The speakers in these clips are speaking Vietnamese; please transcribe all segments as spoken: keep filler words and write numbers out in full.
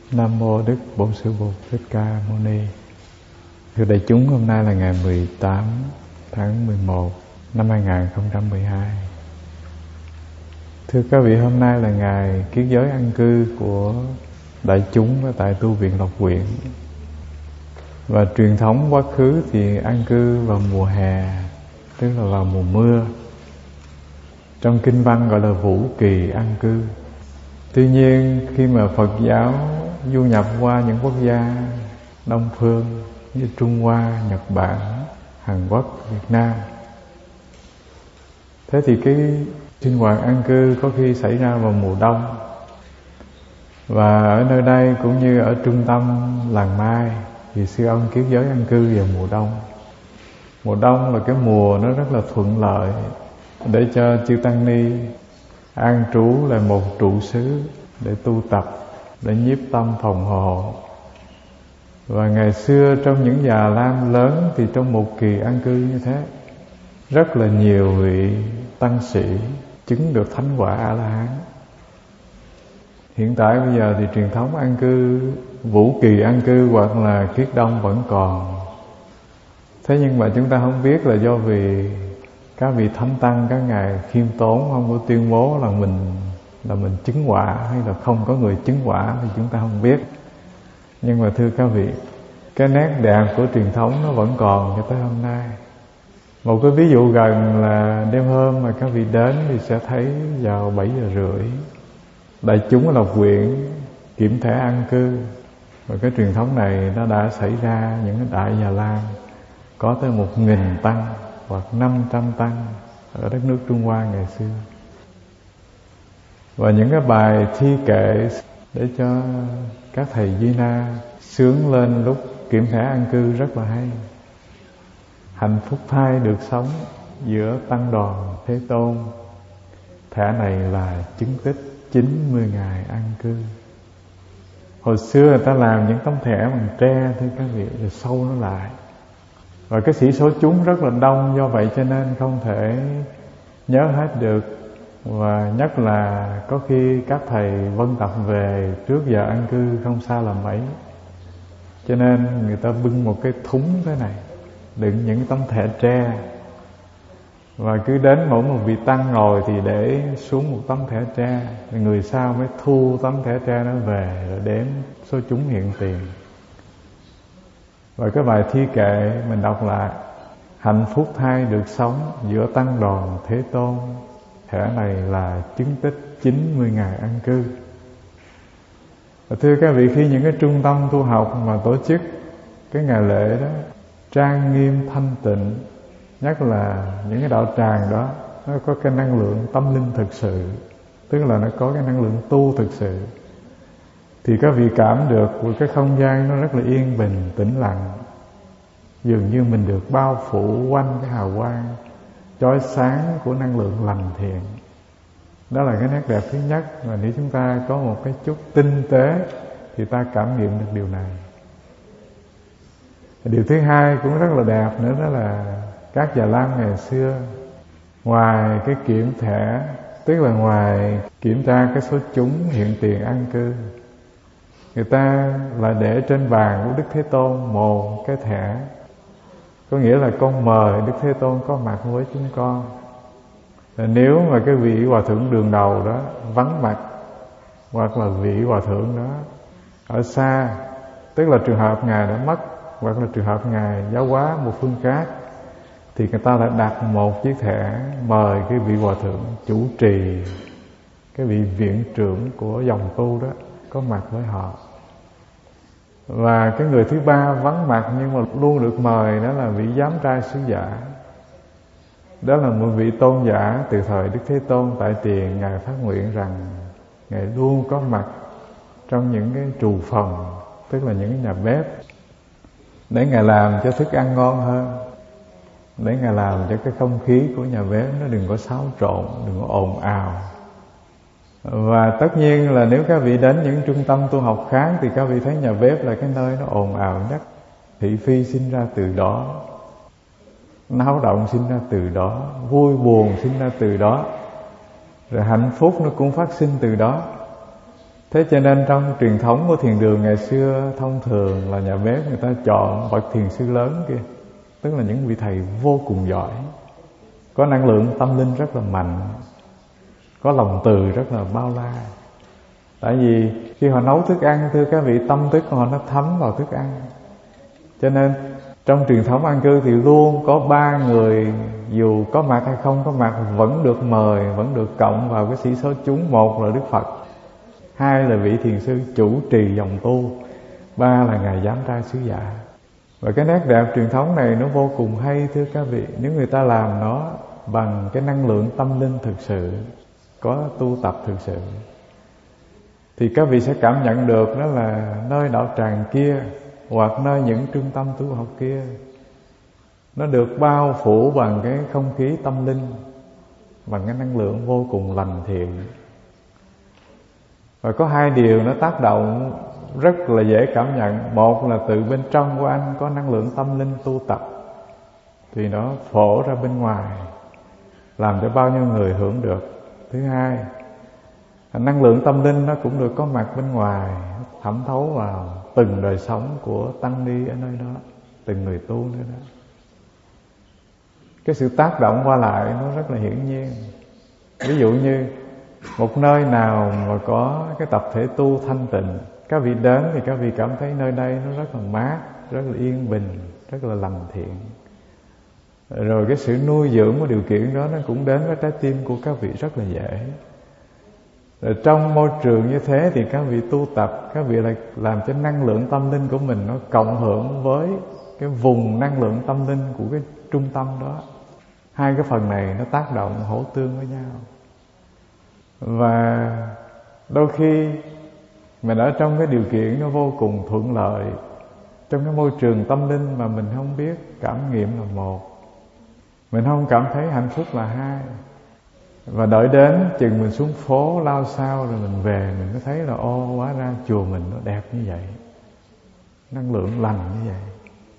Nam mô Đức Bổn Sư Bụt Thích Ca Mâu Ni. Thưa đại chúng, hôm nay là ngày mười tám tháng mười một năm hai nghìn không trăm mười hai. Thưa các vị, hôm nay là ngày kiết giới an cư của đại chúng ở tại tu viện Lộc Quyện. Và truyền thống quá khứ thì an cư vào mùa hè, tức là vào mùa mưa. Trong kinh văn gọi là vũ kỳ an cư. Tuy nhiên khi mà Phật giáo du nhập qua những quốc gia Đông phương như Trung Hoa, Nhật Bản, Hàn Quốc, Việt Nam, thế thì cái sinh hoạt an cư có khi xảy ra vào mùa đông. Và ở nơi đây cũng như ở trung tâm làng Mai thì sư ông kiết giới an cư vào mùa đông. Mùa đông là cái mùa nó rất là thuận lợi để cho chư tăng ni an trú là một trụ xứ để tu tập, để nhiếp tâm phòng hộ. Và ngày xưa trong những già lam lớn thì trong một kỳ an cư như thế, rất là nhiều vị tăng sĩ chứng được thánh quả A-la-hán. Hiện tại bây giờ thì truyền thống an cư, vũ kỳ an cư hoặc là kiết đông vẫn còn. Thế nhưng mà chúng ta không biết là do vì các vị thánh tăng, các ngài khiêm tốn, không có tuyên bố là mình là mình chứng quả, hay là không có người chứng quả thì chúng ta không biết. Nhưng mà thưa các vị, cái nét đẹp của truyền thống nó vẫn còn cho tới hôm nay. Một cái ví dụ gần là đêm hôm mà các vị đến thì sẽ thấy vào bảy giờ rưỡi đại chúng ở Lộc Quyện kiểm thể an cư. Và cái truyền thống này nó đã xảy ra những cái đại Già Lam, có tới một nghìn tăng hoặc năm trăm tăng ở đất nước Trung Hoa ngày xưa. Và những cái bài thi kệ để cho các thầy Di Na sướng lên lúc kiểm thể an cư rất là hay. Hạnh phúc thai được sống giữa tăng đoàn Thế Tôn, thẻ này là chứng tích chín mươi ngày an cư. Hồi xưa người ta làm những tấm thẻ bằng tre thưa các vị, rồi sâu nó lại. Và cái sĩ số chúng rất là đông, do vậy cho nên không thể nhớ hết được. Và nhất là có khi các thầy vân tập về trước giờ an cư không xa là mấy, cho nên người ta bưng một cái thúng thế này đựng những tấm thẻ tre. Và cứ đến mỗi một vị tăng ngồi thì để xuống một tấm thẻ tre, người sau mới thu tấm thẻ tre đó về rồi đếm số chúng hiện tiền. Và cái bài thi kệ mình đọc lại: hạnh phúc thai được sống giữa tăng đoàn Thế Tôn, thẻ này là chứng tích chín mươi ngày an cư. Và thưa các vị, khi những cái trung tâm tu học mà tổ chức cái ngày lễ đó trang nghiêm thanh tịnh, nhất là những cái đạo tràng đó, nó có cái năng lượng tâm linh thực sự, tức là nó có cái năng lượng tu thực sự, thì các vị cảm được cái không gian nó rất là yên bình, tĩnh lặng, dường như mình được bao phủ quanh cái hào quang chói sáng của năng lượng lành thiện. Đó là cái nét đẹp thứ nhất, mà nếu chúng ta có một cái chút tinh tế thì ta cảm nghiệm được điều này. Điều thứ hai cũng rất là đẹp nữa, đó là các Già Lam ngày xưa, ngoài cái kiểm thẻ, tức là ngoài kiểm tra cái số chúng hiện tiền an cư, người ta lại để trên bàn của Đức Thế Tôn một cái thẻ, có nghĩa là con mời Đức Thế Tôn có mặt với chúng con. Và nếu mà cái vị hòa thượng đường đầu đó vắng mặt, hoặc là vị hòa thượng đó ở xa, tức là trường hợp ngài đã mất, hoặc là trường hợp ngài giáo hóa một phương khác, thì người ta lại đặt một chiếc thẻ mời cái vị hòa thượng chủ trì, cái vị viện trưởng của dòng tu đó có mặt với họ. Và cái người thứ ba vắng mặt nhưng mà luôn được mời, đó là vị giám trai sứ giả. Đó là một vị tôn giả từ thời Đức Thế Tôn tại tiền. Ngài phát nguyện rằng Ngài luôn có mặt trong những cái trù phòng, tức là những cái nhà bếp, để Ngài làm cho thức ăn ngon hơn, để Ngài làm cho cái không khí của nhà bếp nó đừng có xáo trộn, đừng có ồn ào. Và tất nhiên là nếu các vị đến những trung tâm tu học khác thì các vị thấy nhà bếp là cái nơi nó ồn ào nhất. Thị phi sinh ra từ đó, náo động sinh ra từ đó, vui buồn sinh ra từ đó, rồi hạnh phúc nó cũng phát sinh từ đó. Thế cho nên trong truyền thống của thiền đường ngày xưa, thông thường là nhà bếp người ta chọn bậc thiền sư lớn kia, tức là những vị thầy vô cùng giỏi, có năng lượng tâm linh rất là mạnh, có lòng từ rất là bao la. Tại vì khi họ nấu thức ăn, thưa các vị, tâm thức của họ nó thấm vào thức ăn. Cho nên trong truyền thống an cư thì luôn có ba người, dù có mặt hay không có mặt, vẫn được mời, vẫn được cộng vào cái sĩ số chúng. Một là Đức Phật, hai là vị thiền sư chủ trì dòng tu, ba là ngài giám trai sứ giả. Và cái nét đẹp truyền thống này nó vô cùng hay, thưa các vị, nếu người ta làm nó bằng cái năng lượng tâm linh thực sự, có tu tập thực sự, thì các vị sẽ cảm nhận được đó là nơi đạo tràng kia hoặc nơi những trung tâm tu học kia, nó được bao phủ bằng cái không khí tâm linh, bằng cái năng lượng vô cùng lành thiện. Và có hai điều nó tác động rất là dễ cảm nhận. Một là từ bên trong của anh có năng lượng tâm linh tu tập, thì nó phổ ra bên ngoài, làm cho bao nhiêu người hưởng được. Thứ hai, năng lượng tâm linh nó cũng được có mặt bên ngoài, thẩm thấu vào từng đời sống của tăng ni ở nơi đó, từng người tu nữa đó. Cái sự tác động qua lại nó rất là hiển nhiên. Ví dụ như một nơi nào mà có cái tập thể tu thanh tịnh, các vị đến thì các vị cảm thấy nơi đây nó rất là mát, rất là yên bình, rất là lành thiện. Rồi cái sự nuôi dưỡng của điều kiện đó nó cũng đến với trái tim của các vị rất là dễ. Rồi trong môi trường như thế thì các vị tu tập, các vị lại làm cho năng lượng tâm linh của mình nó cộng hưởng với cái vùng năng lượng tâm linh của cái trung tâm đó. Hai cái phần này nó tác động hỗ tương với nhau. Và đôi khi mình ở trong cái điều kiện nó vô cùng thuận lợi, trong cái môi trường tâm linh mà mình không biết cảm nghiệm là một, mình không cảm thấy hạnh phúc là hai. Và đợi đến chừng mình xuống phố lao sao rồi mình về, mình mới thấy là ô, hóa ra chùa mình nó đẹp như vậy, năng lượng lành như vậy.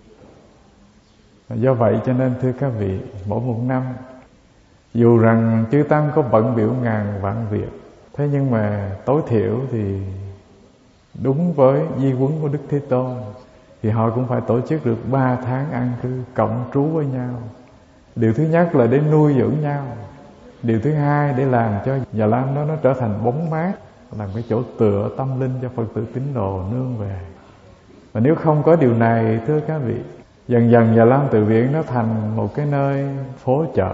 Và do vậy cho nên thưa các vị, mỗi một năm dù rằng chư tăng có bận biểu ngàn vạn việc, thế nhưng mà tối thiểu thì đúng với di huấn của Đức Thế Tôn thì họ cũng phải tổ chức được ba tháng an cư cộng trú với nhau. Điều thứ nhất là để nuôi dưỡng nhau. Điều thứ hai để làm cho Già Lam đó nó trở thành bóng mát, làm cái chỗ tựa tâm linh cho Phật tử tín đồ nương về. Và nếu không có điều này, thưa các vị, dần dần Già Lam Từ Viện nó thành một cái nơi phố chợ.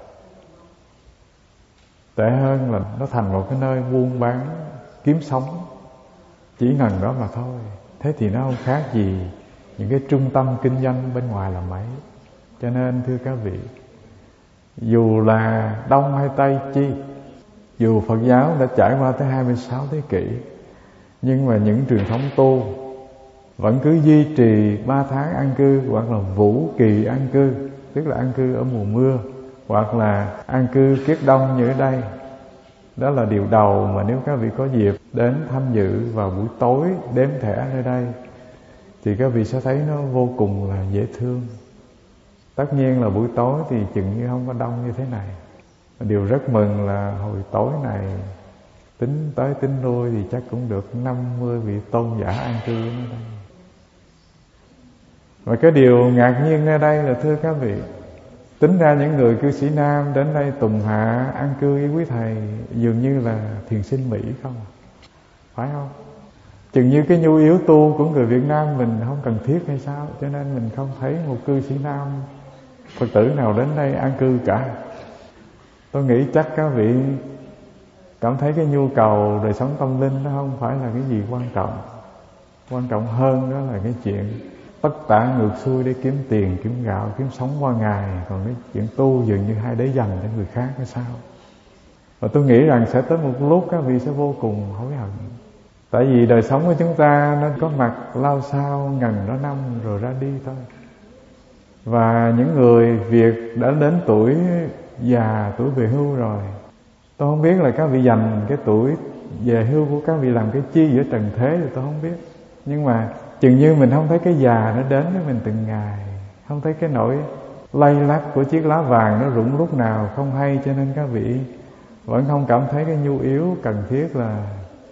Tệ hơn là nó thành một cái nơi buôn bán kiếm sống, chỉ ngần đó mà thôi. Thế thì nó không khác gì những cái trung tâm kinh doanh bên ngoài là mấy. Cho nên thưa các vị, dù là Đông hay Tây chi, dù Phật giáo đã trải qua tới hai mươi sáu thế kỷ, nhưng mà những truyền thống tu vẫn cứ duy trì ba tháng an cư, hoặc là vũ kỳ an cư, tức là an cư ở mùa mưa, hoặc là an cư kiết đông như ở đây. Đó là điều đầu mà nếu các vị có dịp đến tham dự vào buổi tối đếm thẻ nơi đây thì các vị sẽ thấy nó vô cùng là dễ thương. Tất nhiên là buổi tối thì chừng như không có đông như thế này. Điều rất mừng là hồi tối này tính tới tính lui thì chắc cũng được năm mươi vị tôn giả an cư ở đây. Và cái điều ngạc nhiên ở đây là thưa các vị, tính ra những người cư sĩ nam đến đây tùng hạ an cư với quý thầy dường như là thiền sinh Mỹ không, phải không? Chừng như cái nhu yếu tu của người Việt Nam mình không cần thiết hay sao, cho nên mình không thấy một cư sĩ nam Phật tử nào đến đây an cư cả. Tôi nghĩ chắc các vị cảm thấy cái nhu cầu đời sống tâm linh nó không phải là cái gì quan trọng. Quan trọng hơn đó là cái chuyện tất tả ngược xuôi để kiếm tiền, kiếm gạo, kiếm sống qua ngày. Còn cái chuyện tu dường như hai để dành cho người khác hay sao. Và tôi nghĩ rằng sẽ tới một lúc các vị sẽ vô cùng hối hận. Tại vì đời sống của chúng ta nó có mặt lao sao ngần đó năm rồi ra đi thôi. Và những người Việt đã đến tuổi già, tuổi về hưu rồi, tôi không biết là các vị dành cái tuổi về hưu của các vị làm cái chi giữa trần thế thì tôi không biết. Nhưng mà chừng như mình không thấy cái già nó đến với mình từng ngày, không thấy cái nỗi lay lắc của chiếc lá vàng nó rụng lúc nào không hay, cho nên các vị vẫn không cảm thấy cái nhu yếu cần thiết là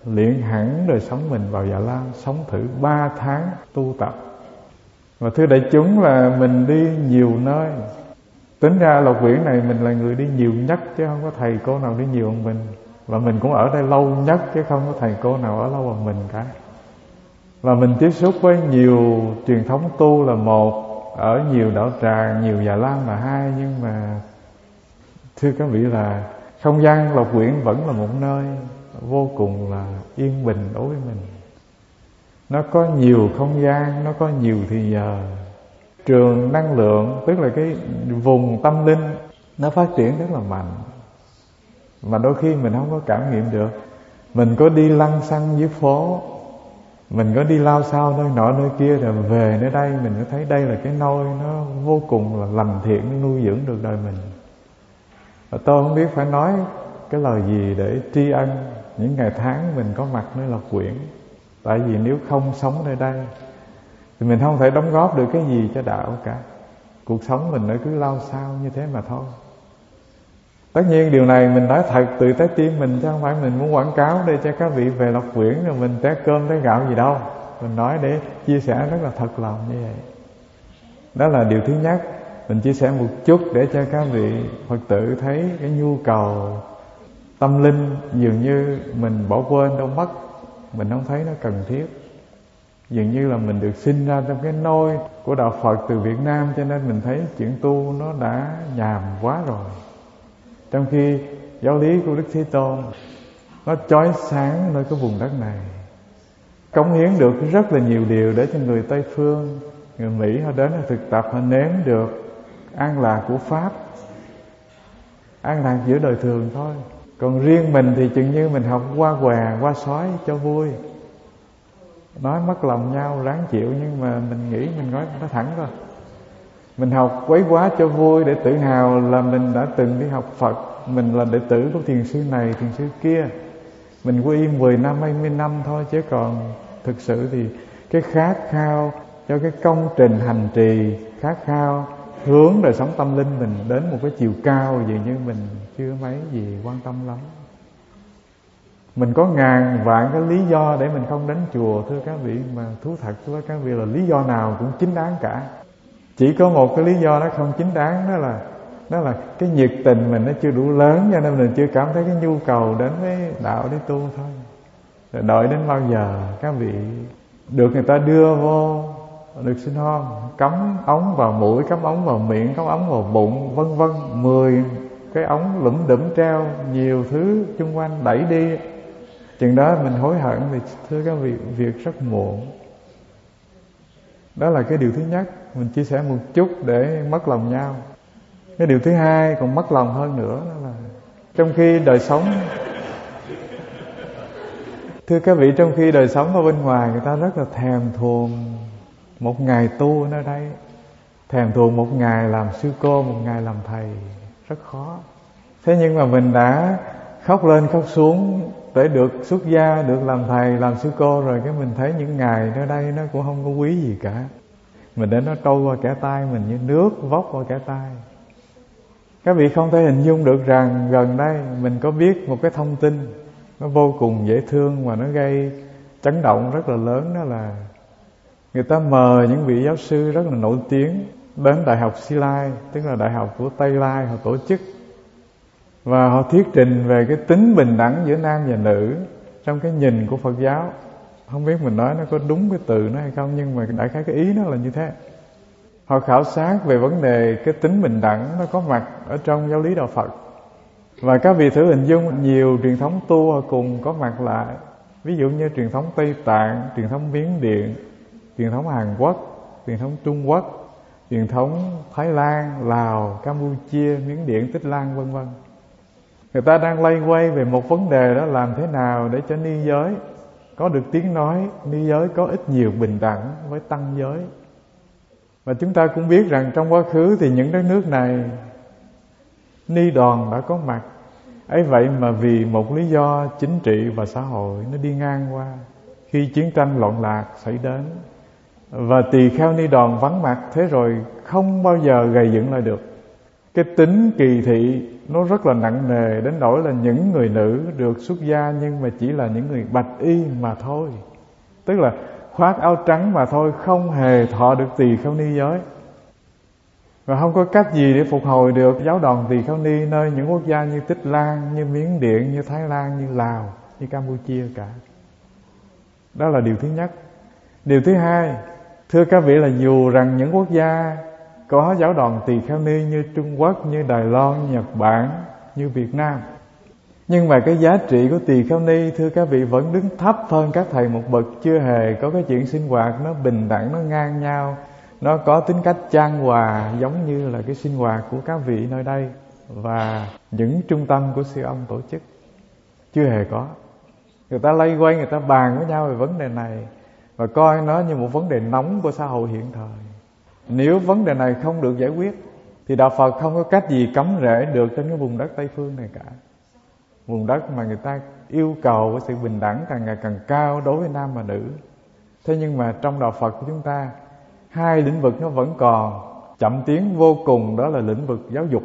luyện hẳn đời sống mình vào Dạ Lam, sống thử ba tháng tu tập. Và thưa đại chúng là mình đi nhiều nơi. Tính ra Lộc Quyển này mình là người đi nhiều nhất, chứ không có thầy cô nào đi nhiều hơn mình. Và mình cũng ở đây lâu nhất, chứ không có thầy cô nào ở lâu hơn mình cả. Và mình tiếp xúc với nhiều truyền thống tu là một, ở nhiều đạo tràng, nhiều Dạ Lam là hai. Nhưng mà thưa các vị là không gian Lộc Quyển vẫn là một nơi vô cùng là yên bình đối với mình. Nó có nhiều không gian, nó có nhiều thì giờ. Trường năng lượng, tức là cái vùng tâm linh, nó phát triển rất là mạnh. Mà đôi khi mình không có cảm nghiệm được. Mình có đi lăng xăng dưới phố, mình có đi lao sao nơi nọ nơi kia, rồi về nơi đây mình có thấy đây là cái nôi nó vô cùng là lành thiện, nó nuôi dưỡng được đời mình. Và tôi không biết phải nói cái lời gì để tri ân những ngày tháng mình có mặt nơi Lộc Quyển. Tại vì nếu không sống nơi đây thì mình không thể đóng góp được cái gì cho đạo cả. Cuộc sống mình nó cứ lao sao như thế mà thôi. Tất nhiên điều này mình nói thật từ trái tim mình, chứ không phải mình muốn quảng cáo để cho các vị về Lộc Quyển rồi mình té cơm té gạo gì đâu. Mình nói để chia sẻ rất là thật lòng như vậy. Đó là điều thứ nhất. Mình chia sẻ một chút để cho các vị Phật tử thấy cái nhu cầu tâm linh dường như mình bỏ quên đâu mất. Mình không thấy nó cần thiết. Dường như là mình được sinh ra trong cái nôi của đạo Phật từ Việt Nam, cho nên mình thấy chuyện tu nó đã nhàm quá rồi. Trong khi giáo lý của Đức Thế Tôn nó chói sáng nơi cái vùng đất này, cống hiến được rất là nhiều điều để cho người Tây Phương, người Mỹ họ đến họ thực tập, họ nếm được an lạc của Pháp, an lạc giữa đời thường thôi. Còn riêng mình thì chừng như mình học qua què, qua sói cho vui, nói mất lòng nhau ráng chịu. Nhưng mà mình nghĩ mình nói nó thẳng thôi. Mình học quấy quá cho vui để tự hào là mình đã từng đi học Phật, mình là đệ tử của thiền sư này, thiền sư kia. Mình quy y mười năm, hai mươi năm thôi. Chứ còn thực sự thì cái khát khao cho cái công trình hành trì, khát khao hướng đời sống tâm linh mình đến một cái chiều cao, dường như mình chưa mấy gì quan tâm lắm. Mình có ngàn vạn cái lý do để mình không đến chùa, thưa các vị. Mà thú thật với các vị là lý do nào cũng chính đáng cả. Chỉ có một cái lý do nó không chính đáng, đó là đó là cái nhiệt tình mình nó chưa đủ lớn, cho nên mình chưa cảm thấy cái nhu cầu đến với đạo để tu thôi. Rồi đợi đến bao giờ các vị được người ta đưa vô, được sinh hon, cắm ống vào mũi, cắm ống vào miệng, cắm ống vào bụng, vân vân, mười cái ống lủm đủm treo, nhiều thứ chung quanh đẩy đi. Chừng đó mình hối hận thì thưa các vị, việc rất muộn. Đó là cái điều thứ nhất. Mình chia sẻ một chút để mất lòng nhau. Cái điều thứ hai còn mất lòng hơn nữa, đó là trong khi đời sống thưa các vị, trong khi đời sống ở bên ngoài người ta rất là thèm thuồng một ngày tu ở nơi đây, thèm thuồng một ngày làm sư cô, một ngày làm thầy, rất khó. Thế nhưng mà mình đã khóc lên khóc xuống để được xuất gia, được làm thầy, làm sư cô rồi, cái mình thấy những ngày nơi đây nó cũng không có quý gì cả. Mình để nó trôi qua kẻ tay mình như nước vóc qua kẻ tay. Các vị không thể hình dung được rằng gần đây mình có biết một cái thông tin nó vô cùng dễ thương mà nó gây chấn động rất là lớn. Đó là người ta mời những vị giáo sư rất là nổi tiếng đến Đại học Si Lai, tức là đại học của Tây Lai, họ tổ chức. Và họ thuyết trình về cái tính bình đẳng giữa nam và nữ trong cái nhìn của Phật giáo. Không biết mình nói nó có đúng cái từ nó hay không, nhưng mà đại khái cái ý nó là như thế. Họ khảo sát về vấn đề cái tính bình đẳng nó có mặt ở trong giáo lý đạo Phật. Và các vị thử hình dung nhiều truyền thống tu họ cùng có mặt lại. Ví dụ như truyền thống Tây Tạng, truyền thống Miến Điện, truyền thống Hàn Quốc, truyền thống Trung Quốc, truyền thống Thái Lan, Lào, Campuchia, Miến Điện, Tích Lan vân vân. Người ta đang lay quay về một vấn đề, đó làm thế nào để cho ni giới có được tiếng nói, ni giới có ít nhiều bình đẳng với tăng giới. Và chúng ta cũng biết rằng trong quá khứ thì những đất nước này ni đoàn đã có mặt. Ấy vậy mà vì một lý do chính trị và xã hội nó đi ngang qua, khi chiến tranh loạn lạc xảy đến và tỳ kheo ni đoàn vắng mặt, thế rồi không bao giờ gầy dựng lại được. Cái tính kỳ thị nó rất là nặng nề, đến nỗi là những người nữ được xuất gia nhưng mà chỉ là những người bạch y mà thôi. Tức là khoác áo trắng mà thôi, không hề thọ được tỳ kheo ni giới. Và không có cách gì để phục hồi được giáo đoàn tỳ kheo ni nơi những quốc gia như Tích Lan, như Miến Điện, như Thái Lan, như Lào, như Campuchia cả. Đó là điều thứ nhất. Điều thứ hai, thưa các vị, là dù rằng những quốc gia có giáo đoàn tỳ kheo ni như Trung Quốc, như Đài Loan, Nhật Bản, như Việt Nam, nhưng mà cái giá trị của tỳ kheo ni, thưa các vị, vẫn đứng thấp hơn các thầy một bậc. Chưa hề có cái chuyện sinh hoạt nó bình đẳng, nó ngang nhau, nó có tính cách chan hòa giống như là cái sinh hoạt của các vị nơi đây và những trung tâm của siêu âm tổ chức. Chưa hề có. Người ta lây quay, người ta bàn với nhau về vấn đề này và coi nó như một vấn đề nóng của xã hội hiện thời. Nếu vấn đề này không được giải quyết thì đạo Phật không có cách gì cắm rễ được trên cái vùng đất Tây Phương này cả. Vùng đất mà người ta yêu cầu cái sự bình đẳng càng ngày càng cao đối với nam và nữ. Thế nhưng mà trong đạo Phật của chúng ta, hai lĩnh vực nó vẫn còn chậm tiến vô cùng, đó là lĩnh vực giáo dục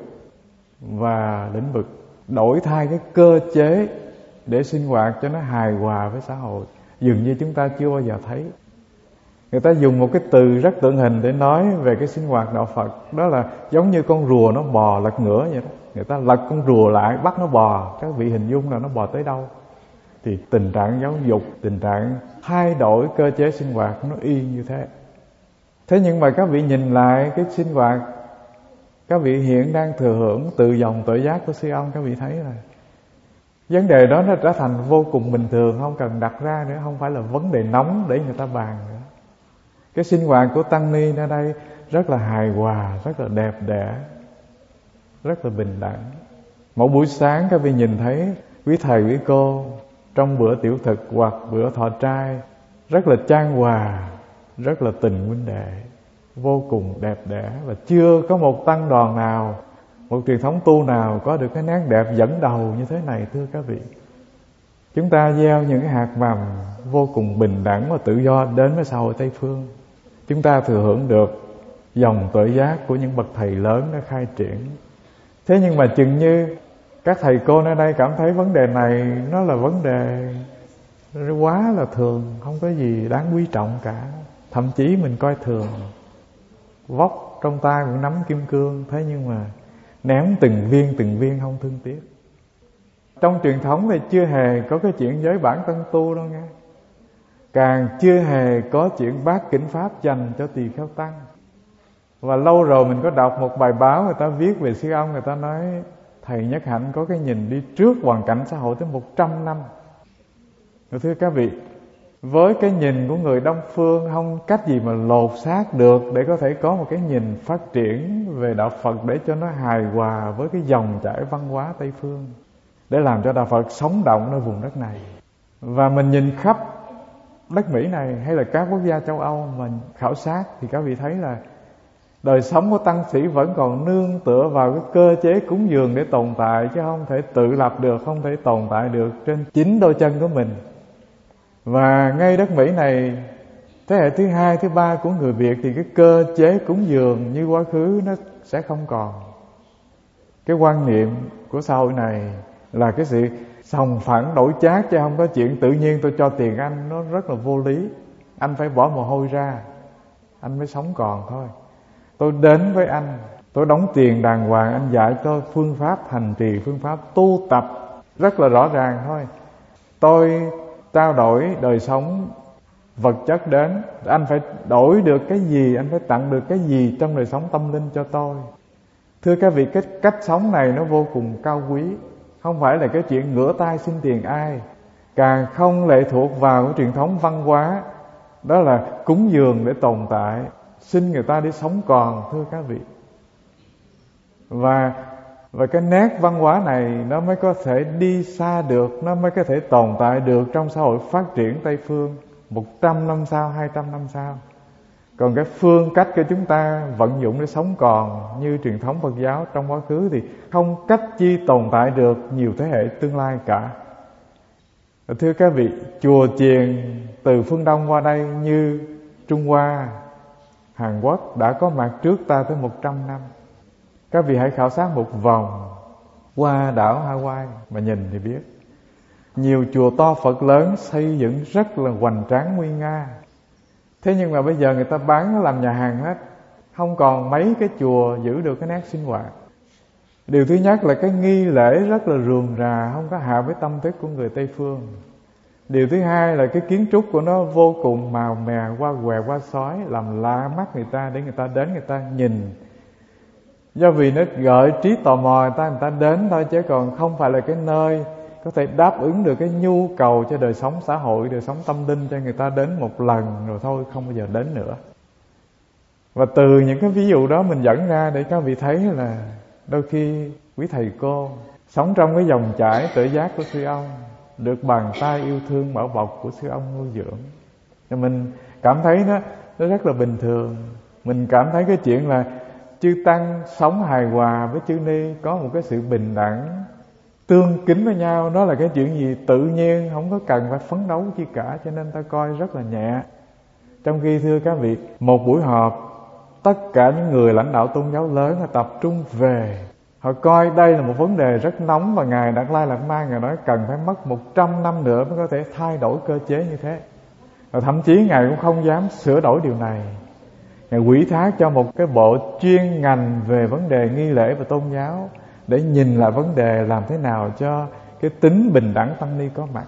và lĩnh vực đổi thay cái cơ chế để sinh hoạt cho nó hài hòa với xã hội. Dường như chúng ta chưa bao giờ thấy. Người ta dùng một cái từ rất tượng hình để nói về cái sinh hoạt đạo Phật. Đó là giống như con rùa nó bò lật ngửa vậy đó. Người ta lật con rùa lại, bắt nó bò. Các vị hình dung là nó bò tới đâu. Thì tình trạng giáo dục, tình trạng thay đổi cơ chế sinh hoạt nó y như thế. Thế nhưng mà các vị nhìn lại cái sinh hoạt các vị hiện đang thừa hưởng từ dòng tuệ giác của sư ông, các vị thấy là vấn đề đó nó trở thành vô cùng bình thường, không cần đặt ra nữa, không phải là vấn đề nóng để người ta bàn nữa. Cái sinh hoạt của tăng ni ở đây rất là hài hòa, rất là đẹp đẽ, rất là bình đẳng. Mỗi buổi sáng các vị nhìn thấy quý thầy quý cô trong bữa tiểu thực hoặc bữa thọ trai rất là chan hòa, rất là tình huynh đệ, vô cùng đẹp đẽ. Và chưa có một tăng đoàn nào, một truyền thống tu nào có được cái nét đẹp dẫn đầu như thế này, thưa các vị. Chúng ta gieo những cái hạt mầm vô cùng bình đẳng và tự do đến với xã hội Tây Phương. Chúng ta thừa hưởng được dòng tuệ giác của những bậc thầy lớn đã khai triển. Thế nhưng mà chừng như các thầy cô ở đây cảm thấy vấn đề này nó là vấn đề quá là thường, không có gì đáng quý trọng cả. Thậm chí mình coi thường, vóc trong tay cũng nắm kim cương, thế nhưng mà ném từng viên từng viên không thương tiếc. Trong truyền thống thì chưa hề có cái chuyện giới bản tân tu đâu nghe. Càng chưa hề có chuyện bát kinh pháp dành cho tỳ kheo tăng. Và lâu rồi mình có đọc một bài báo người ta viết về sư ông, người ta nói thầy Nhất Hạnh có cái nhìn đi trước hoàn cảnh xã hội tới một trăm năm. Thưa các vị, với cái nhìn của người Đông Phương không cách gì mà lột xác được để có thể có một cái nhìn phát triển về đạo Phật để cho nó hài hòa với cái dòng chảy văn hóa Tây Phương, để làm cho đạo Phật sống động nơi vùng đất này. Và mình nhìn khắp đất Mỹ này hay là các quốc gia châu Âu mình khảo sát thì các vị thấy là đời sống của tăng sĩ vẫn còn nương tựa vào cái cơ chế cúng dường để tồn tại, chứ không thể tự lập được, không thể tồn tại được trên chính đôi chân của mình. Và ngay đất Mỹ này, thế hệ thứ hai, thứ ba của người Việt thì cái cơ chế cúng dường như quá khứ nó sẽ không còn. Cái quan niệm của xã hội này là cái sự sòng phẳng đổi chác, chứ không có chuyện tự nhiên tôi cho tiền anh, nó rất là vô lý. Anh phải bỏ mồ hôi ra, anh mới sống còn thôi. Tôi đến với anh, tôi đóng tiền đàng hoàng, anh dạy cho phương pháp hành trì, phương pháp tu tập rất là rõ ràng thôi. Tôi trao đổi đời sống vật chất đến, anh phải đổi được cái gì, anh phải tặng được cái gì trong đời sống tâm linh cho tôi. Thưa các vị, cái cách sống này nó vô cùng cao quý, không phải là cái chuyện ngửa tay xin tiền ai, càng không lệ thuộc vào cái truyền thống văn hóa, đó là cúng dường để tồn tại, xin người ta đi sống còn, thưa các vị. Và Và cái nét văn hóa này nó mới có thể đi xa được, nó mới có thể tồn tại được trong xã hội phát triển Tây Phương một trăm năm sau, hai trăm năm sau. Còn cái phương cách của chúng ta vận dụng để sống còn như truyền thống Phật giáo trong quá khứ thì không cách chi tồn tại được nhiều thế hệ tương lai cả. Thưa các vị, chùa chiền từ phương Đông qua đây như Trung Hoa, Hàn Quốc đã có mặt trước ta tới một trăm năm. Các vị hãy khảo sát một vòng qua đảo Hawaii mà nhìn thì biết. Nhiều chùa to Phật lớn xây dựng rất là hoành tráng nguy nga. Thế nhưng mà bây giờ người ta bán nó làm nhà hàng hết. Không còn mấy cái chùa giữ được cái nét sinh hoạt. Điều thứ nhất là cái nghi lễ rất là rườm rà, không có hợp với tâm thức của người Tây Phương. Điều thứ hai là cái kiến trúc của nó vô cùng màu mè, qua què qua sói, làm lạ mắt người ta để người ta đến người ta nhìn. Do vì nó gợi trí tò mò người ta, người ta đến thôi, chứ còn không phải là cái nơi có thể đáp ứng được cái nhu cầu cho đời sống xã hội, đời sống tâm linh cho người ta đến một lần rồi thôi, không bao giờ đến nữa. Và từ những cái ví dụ đó mình dẫn ra để các vị thấy là đôi khi quý thầy cô sống trong cái dòng chảy tự giác của sư ông, được bàn tay yêu thương bảo bọc của sư ông nuôi dưỡng, thì mình cảm thấy nó, nó rất là bình thường. Mình cảm thấy cái chuyện là chư tăng sống hài hòa với chư ni, có một cái sự bình đẳng tương kính với nhau, đó là cái chuyện gì tự nhiên, không có cần phải phấn đấu chi cả, cho nên ta coi rất là nhẹ. Trong khi thưa các vị, một buổi họp, tất cả những người lãnh đạo tôn giáo lớn là tập trung về, họ coi đây là một vấn đề rất nóng, và Ngài Đạt Lai Lạt Ma Ngài nói cần phải mất một trăm năm nữa mới có thể thay đổi cơ chế như thế. Và thậm chí Ngài cũng không dám sửa đổi điều này. Ngài ủy thác cho một cái bộ chuyên ngành về vấn đề nghi lễ và tôn giáo để nhìn lại vấn đề làm thế nào cho cái tính bình đẳng tăng ni có mặt.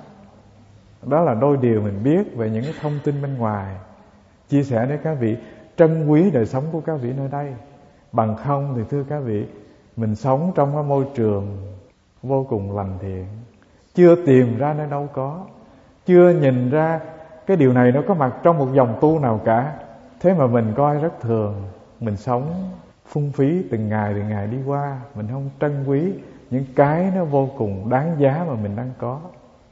Đó là đôi điều mình biết về những cái thông tin bên ngoài, chia sẻ để các vị trân quý đời sống của các vị nơi đây. Bằng không thì thưa các vị, mình sống trong cái môi trường vô cùng lành thiện, chưa tìm ra nơi đâu có, chưa nhìn ra cái điều này nó có mặt trong một dòng tu nào cả. Thế mà mình coi rất thường, mình sống phung phí từng ngày từng ngày đi qua, mình không trân quý những cái nó vô cùng đáng giá mà mình đang có.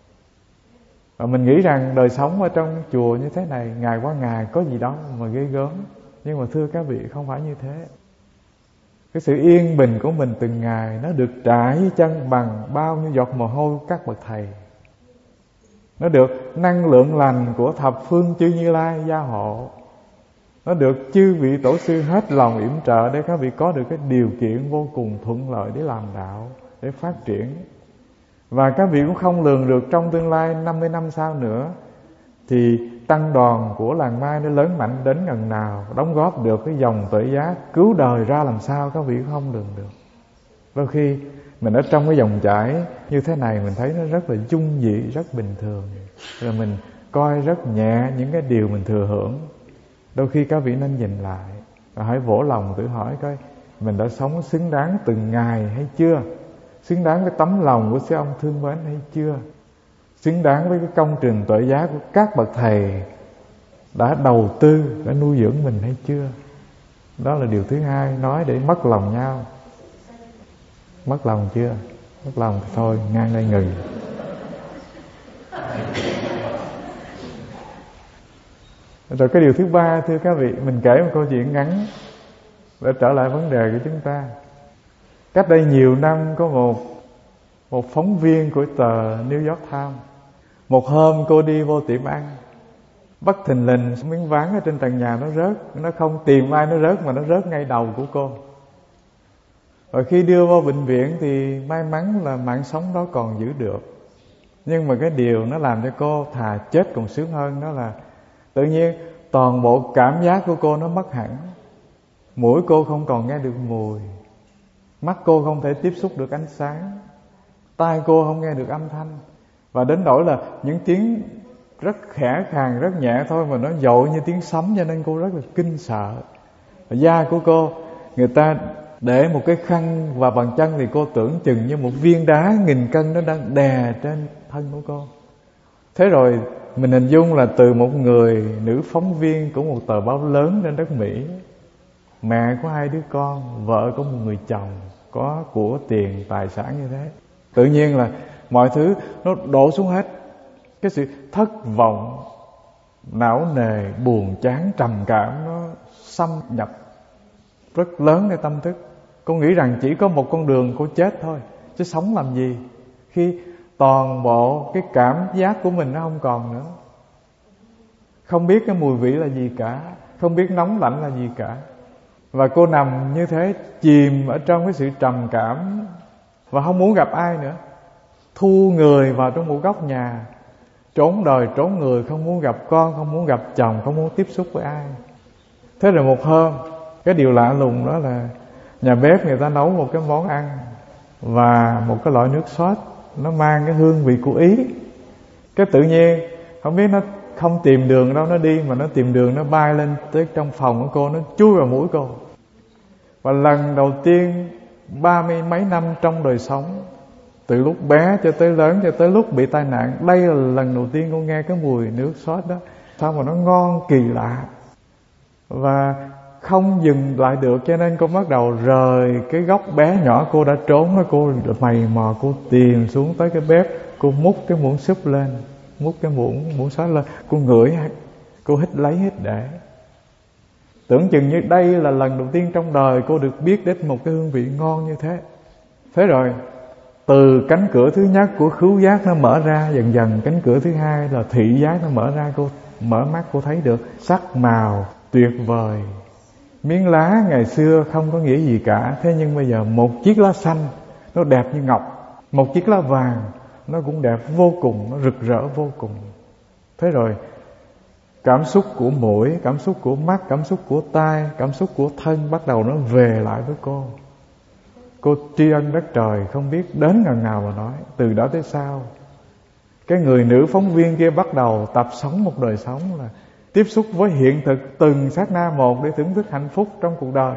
Và mình nghĩ rằng đời sống ở trong chùa như thế này, ngày qua ngày có gì đó mà ghê gớm. Nhưng mà thưa các vị, không phải như thế. Cái sự yên bình của mình từng ngày nó được trải chân bằng bao nhiêu giọt mồ hôi của các bậc thầy. Nó được năng lượng lành của thập phương chư Như Lai gia hộ. Nó được chư vị tổ sư hết lòng yểm trợ để các vị có được cái điều kiện vô cùng thuận lợi để làm đạo, để phát triển. Và các vị cũng không lường được trong tương lai năm mươi năm sau nữa thì tăng đoàn của làng Mai nó lớn mạnh đến gần nào, đóng góp được cái dòng tuệ giá cứu đời ra làm sao, các vị cũng không lường được. Đôi khi mình ở trong cái dòng chảy như thế này, mình thấy nó rất là dung dị, rất bình thường, rồi mình coi rất nhẹ những cái điều mình thừa hưởng. Đôi khi các vị nên nhìn lại và hãy vỗ lòng tự hỏi coi mình đã sống xứng đáng từng ngày hay chưa, xứng đáng với tấm lòng của sư ông thương mến hay chưa, xứng đáng với cái công trình tuệ giá của các bậc thầy đã đầu tư, đã nuôi dưỡng mình hay chưa. Đó là điều thứ hai, nói để mất lòng nhau. Mất lòng chưa? Mất lòng thì thôi, ngang đây ngừng. Rồi cái điều thứ ba, thưa các vị, mình kể một câu chuyện ngắn để trở lại vấn đề của chúng ta. Cách đây nhiều năm có một một phóng viên của tờ New York Times. Một hôm cô đi vô tiệm ăn, bất thình lình miếng ván ở trên trần nhà nó rớt. Nó không tìm ai nó rớt mà nó rớt ngay đầu của cô. Rồi khi đưa vô bệnh viện thì may mắn là mạng sống đó còn giữ được. Nhưng mà cái điều nó làm cho cô thà chết còn sướng hơn, đó là tự nhiên toàn bộ cảm giác của cô nó mất hẳn. Mũi cô không còn nghe được mùi, mắt cô không thể tiếp xúc được ánh sáng, tai cô không nghe được âm thanh. Và đến nỗi là những tiếng rất khẽ khàng, rất nhẹ thôi mà nó dội như tiếng sấm, cho nên cô rất là kinh sợ. Và da của cô, người ta để một cái khăn và bàn chân thì cô tưởng chừng như một viên đá nghìn cân nó đang đè trên thân của cô. Thế rồi mình hình dung là từ một người nữ phóng viên của một tờ báo lớn trên đất Mỹ, mẹ có hai đứa con, vợ có một người chồng, có của tiền, tài sản như thế. Tự nhiên là mọi thứ nó đổ xuống hết. Cái sự thất vọng, não nề, buồn chán, trầm cảm nó xâm nhập rất lớnในtâm thức. Cô nghĩ rằng chỉ có một con đường cô chết thôi, chứ sống làm gì khi toàn bộ cái cảm giác của mình nó không còn nữa. Không biết cái mùi vị là gì cả, không biết nóng lạnh là gì cả. Và cô nằm như thế, chìm ở trong cái sự trầm cảm và không muốn gặp ai nữa, thu người vào trong một góc nhà, trốn đời trốn người, không muốn gặp con, không muốn gặp chồng, không muốn tiếp xúc với ai. Thế rồi một hôm, cái điều lạ lùng đó là nhà bếp người ta nấu một cái món ăn và một cái loại nước sốt nó mang cái hương vị của Ý. Cái tự nhiên không biết nó không tìm đường đâu nó đi, mà nó tìm đường nó bay lên tới trong phòng của cô, nó chui vào mũi cô. Và lần đầu tiên ba mươi mấy năm trong đời sống, từ lúc bé cho tới lớn, cho tới lúc bị tai nạn, đây là lần đầu tiên cô nghe cái mùi nước sốt đó. Sao mà nó ngon kỳ lạ, và không dừng lại được, cho nên cô bắt đầu rời cái góc bé nhỏ cô đã trốn đó. Cô mày mò, cô tìm xuống tới cái bếp, cô múc cái muỗng súp lên, múc cái muỗng muỗng sốt lên, cô ngửi, cô hít lấy hít để. Tưởng chừng như đây là lần đầu tiên trong đời cô được biết đến một cái hương vị ngon như thế. Thế rồi từ cánh cửa thứ nhất của khứu giác nó mở ra, dần dần cánh cửa thứ hai là thị giác nó mở ra. Cô mở mắt, cô thấy được sắc màu tuyệt vời. Miếng lá ngày xưa không có nghĩa gì cả, thế nhưng bây giờ một chiếc lá xanh nó đẹp như ngọc, một chiếc lá vàng nó cũng đẹp vô cùng, nó rực rỡ vô cùng. Thế rồi cảm xúc của mũi, cảm xúc của mắt, cảm xúc của tai, cảm xúc của thân bắt đầu nó về lại với cô. Cô tri ân đất trời không biết đến ngần nào mà nói. Từ đó tới sau, cái người nữ phóng viên kia bắt đầu tập sống một đời sống là tiếp xúc với hiện thực từng sát na một để thưởng thức hạnh phúc trong cuộc đời.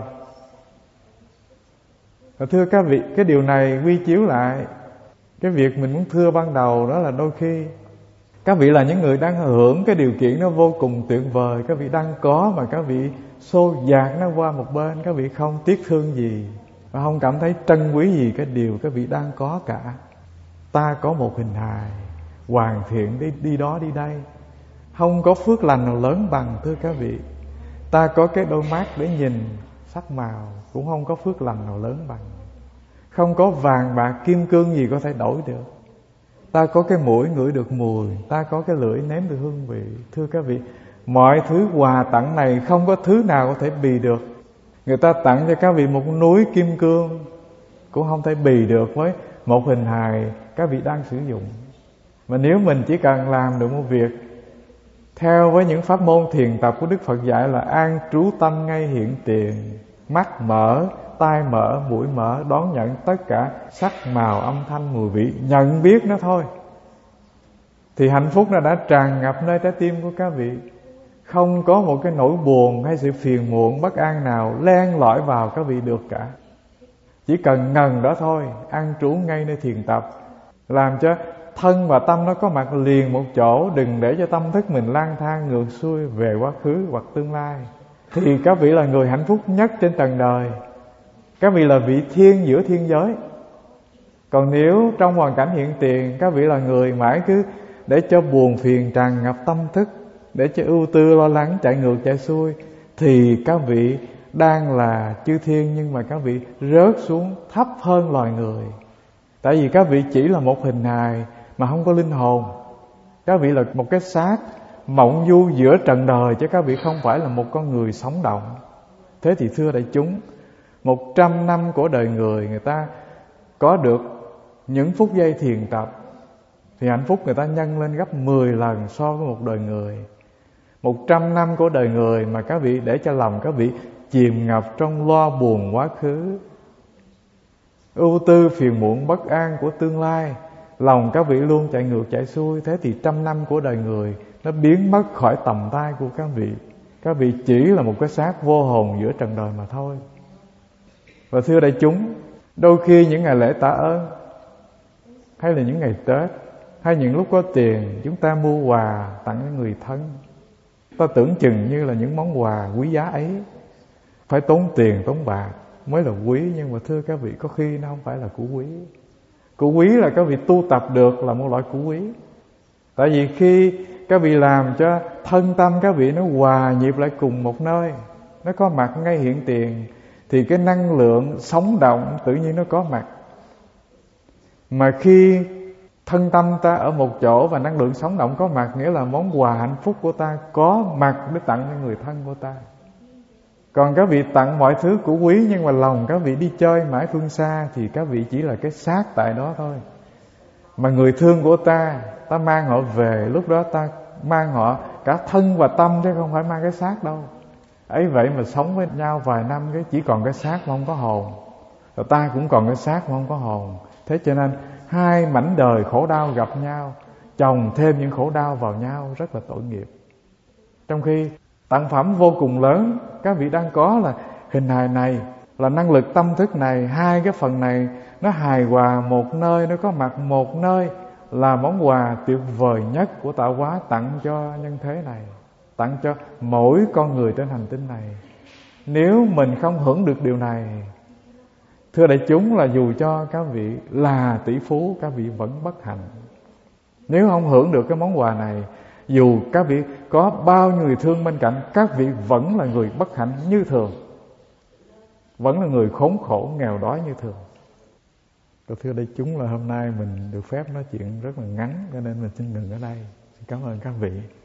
Và thưa các vị, cái điều này quy chiếu lại cái việc mình muốn thưa ban đầu, đó là đôi khi các vị là những người đang hưởng cái điều kiện nó vô cùng tuyệt vời, các vị đang có, mà các vị xô dạt nó qua một bên, các vị không tiếc thương gì và không cảm thấy trân quý gì cái điều các vị đang có cả. Ta có một hình hài hoàn thiện đi, đi đó đi đây, không có phước lành nào lớn bằng. Thưa các vị, ta có cái đôi mắt để nhìn sắc màu, cũng không có phước lành nào lớn bằng. Không có vàng bạc kim cương gì có thể đổi được. Ta có cái mũi ngửi được mùi, ta có cái lưỡi nếm được hương vị. Thưa các vị, mọi thứ quà tặng này không có thứ nào có thể bì được. Người ta tặng cho các vị một núi kim cương cũng không thể bì được với một hình hài các vị đang sử dụng. Mà nếu mình chỉ cần làm được một việc theo với những pháp môn thiền tập của Đức Phật dạy là an trú tâm ngay hiện tiền, mắt mở, tai mở, mũi mở, đón nhận tất cả sắc màu, âm thanh, mùi vị, nhận biết nó thôi, thì hạnh phúc nó đã tràn ngập nơi trái tim của các vị. Không có một cái nỗi buồn hay sự phiền muộn, bất an nào len lỏi vào các vị được cả. Chỉ cần ngần đó thôi, an trú ngay nơi thiền tập, làm cho thân và tâm nó có mặt liền một chỗ, đừng để cho tâm thức mình lang thang ngược xuôi về quá khứ hoặc tương lai, thì các vị là người hạnh phúc nhất trên trần đời. Các vị là vị thiên giữa thiên giới. Còn nếu trong hoàn cảnh hiện tiền, các vị là người mãi cứ để cho buồn phiền tràn ngập tâm thức, để cho ưu tư lo lắng chạy ngược chạy xuôi, thì các vị đang là chư thiên, nhưng mà các vị rớt xuống thấp hơn loài người. Tại vì các vị chỉ là một hình hài mà không có linh hồn. Các vị là một cái xác mộng du giữa trần đời, chứ các vị không phải là một con người sống động. Thế thì thưa đại chúng, một trăm năm của đời người, người ta có được những phút giây thiền tập thì hạnh phúc người ta nhân lên gấp mười lần so với một đời người. Một trăm năm của đời người mà các vị để cho lòng các vị chìm ngập trong lo buồn quá khứ, ưu tư phiền muộn bất an của tương lai, lòng các vị luôn chạy ngược chạy xuôi. Thế thì trăm năm của đời người nó biến mất khỏi tầm tay của các vị. Các vị chỉ là một cái xác vô hồn giữa trần đời mà thôi. Và thưa đại chúng, đôi khi những ngày lễ tạ ơn, hay là những ngày Tết, hay những lúc có tiền, chúng ta mua quà tặng cho người thân. Ta tưởng chừng như là những món quà quý giá ấy phải tốn tiền tốn bạc mới là quý, nhưng mà thưa các vị, có khi nó không phải là của quý. Của quý là các vị tu tập được là một loại của quý. Tại vì khi các vị làm cho thân tâm các vị nó hòa nhịp lại cùng một nơi, nó có mặt ngay hiện tiền, thì cái năng lượng sống động tự nhiên nó có mặt. Mà khi thân tâm ta ở một chỗ và năng lượng sống động có mặt, nghĩa là món quà hạnh phúc của ta có mặt để tặng cho người thân của ta. Còn các vị tặng mọi thứ của quý, nhưng mà lòng các vị đi chơi mãi phương xa, thì các vị chỉ là cái xác tại đó thôi. Mà người thương của ta, ta mang họ về, lúc đó ta mang họ cả thân và tâm, chứ không phải mang cái xác đâu. Ấy vậy mà sống với nhau vài năm, cái chỉ còn cái xác mà không có hồn. Rồi ta cũng còn cái xác mà không có hồn. Thế cho nên hai mảnh đời khổ đau gặp nhau, chồng thêm những khổ đau vào nhau, rất là tội nghiệp. Trong khi tặng phẩm vô cùng lớn các vị đang có là hình hài này, là năng lực tâm thức này, hai cái phần này nó hài hòa một nơi, nó có mặt một nơi, là món quà tuyệt vời nhất của tạo hóa tặng cho nhân thế này, tặng cho mỗi con người trên hành tinh này. Nếu mình không hưởng được điều này, thưa đại chúng, là dù cho các vị là tỷ phú, các vị vẫn bất hạnh. Nếu không hưởng được cái món quà này, dù các vị có bao nhiêu người thương bên cạnh, các vị vẫn là người bất hạnh như thường, vẫn là người khốn khổ nghèo đói như thường. Thưa đại chúng, là hôm nay mình được phép nói chuyện rất là ngắn, cho nên mình xin ngừng ở đây. Xin cảm ơn các vị.